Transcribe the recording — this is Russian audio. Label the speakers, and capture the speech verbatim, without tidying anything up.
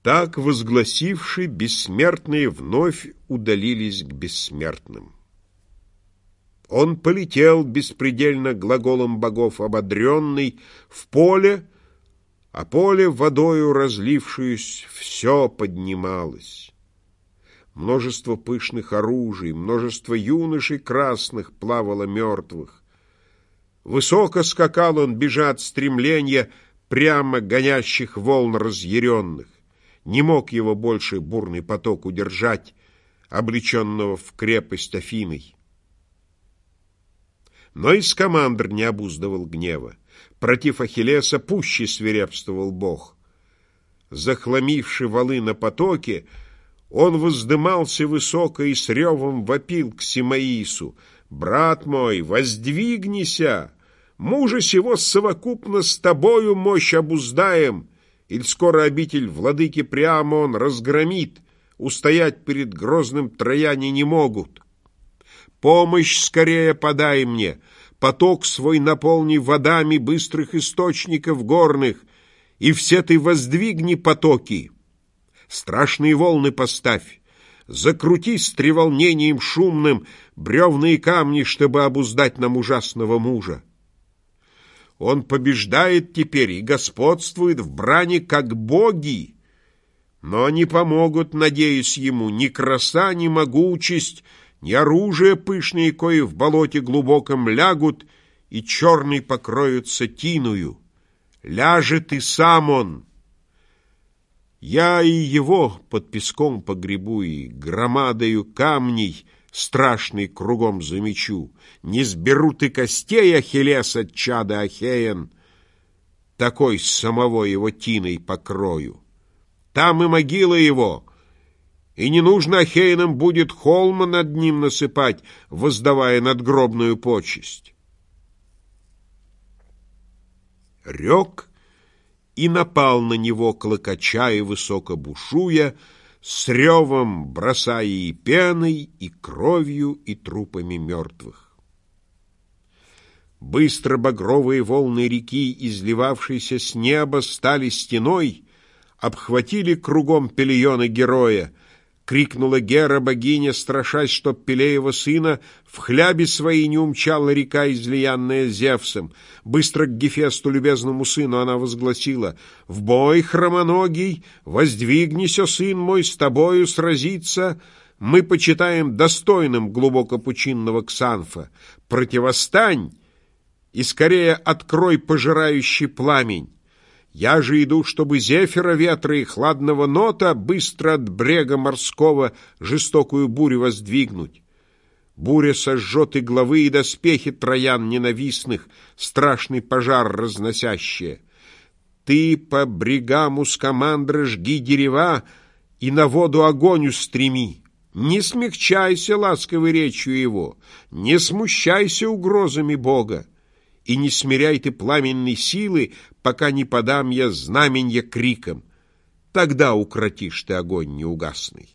Speaker 1: Так, возгласивши, бессмертные вновь удалились к бессмертным. Он полетел беспредельно глаголом богов ободренный в поле, а поле водою разлившуюся все поднималось. Множество пышных оружий, множество юношей красных плавало мертвых. Высоко скакал он, бежа от стремления прямо гонящих волн разъяренных. Не мог его больше бурный поток удержать, облеченного в крепость Афиной. Но и Скамандр не обуздывал гнева. Против Ахиллеса пуще свирепствовал бог. Захламивши валы на потоке, он воздымался высоко и с ревом вопил к Симаису: «Брат мой, воздвигнися! Мужа сего совокупно с тобою мощь обуздаем, иль скоро обитель владыки Приама он разгромит, устоять перед грозным Трояне не могут. Помощь скорее подай мне, поток свой наполни водами быстрых источников горных, и все ты воздвигни потоки. Страшные волны поставь, закрути с треволнением шумным бревна и камни, чтобы обуздать нам ужасного мужа. Он побеждает теперь и господствует в брани, как боги, но не помогут, надеюсь, ему ни краса, ни могучесть, ни оружие пышные, кои в болоте глубоком лягут и черный покроются тиную. Ляжет и сам он. Я и его под песком погребу, и громадою камней страшный кругом замечу. Не сберут и костей Ахиллеса, чада Ахеен, такой самого его тиной покрою. Там и могила его, и не нужно Ахеянам будет холма над ним насыпать, воздавая надгробную почесть». Рек и напал на него, клокоча и высоко бушуя, с ревом бросая и пеной, и кровью, и трупами мертвых. Быстро багровые волны реки, изливавшиеся с неба, стали стеной, обхватили кругом Пелеона героя. Крикнула Гера, богиня, страшась, чтоб Пелеева сына в хлябе своей не умчала река, излиянная Зевсом. Быстро к Гефесту, любезному сыну, она возгласила: «В бой, хромоногий, воздвигнися, сын мой, с тобою сразиться. Мы почитаем достойным глубокопучинного Ксанфа. Противостань и скорее открой пожирающий пламень. Я же иду, чтобы Зефира ветра и хладного Нота быстро от брега морского жестокую бурю воздвигнуть. Буря сожжет и главы, и доспехи троян ненавистных, страшный пожар разносящие. Ты по брегам у Скамандра жги дерева и на воду огонь устреми. Не смягчайся ласковой речью его, не смущайся угрозами Бога, и не смиряй ты пламенной силы, пока не подам я знаменья криком. Тогда укротишь ты огонь неугасный».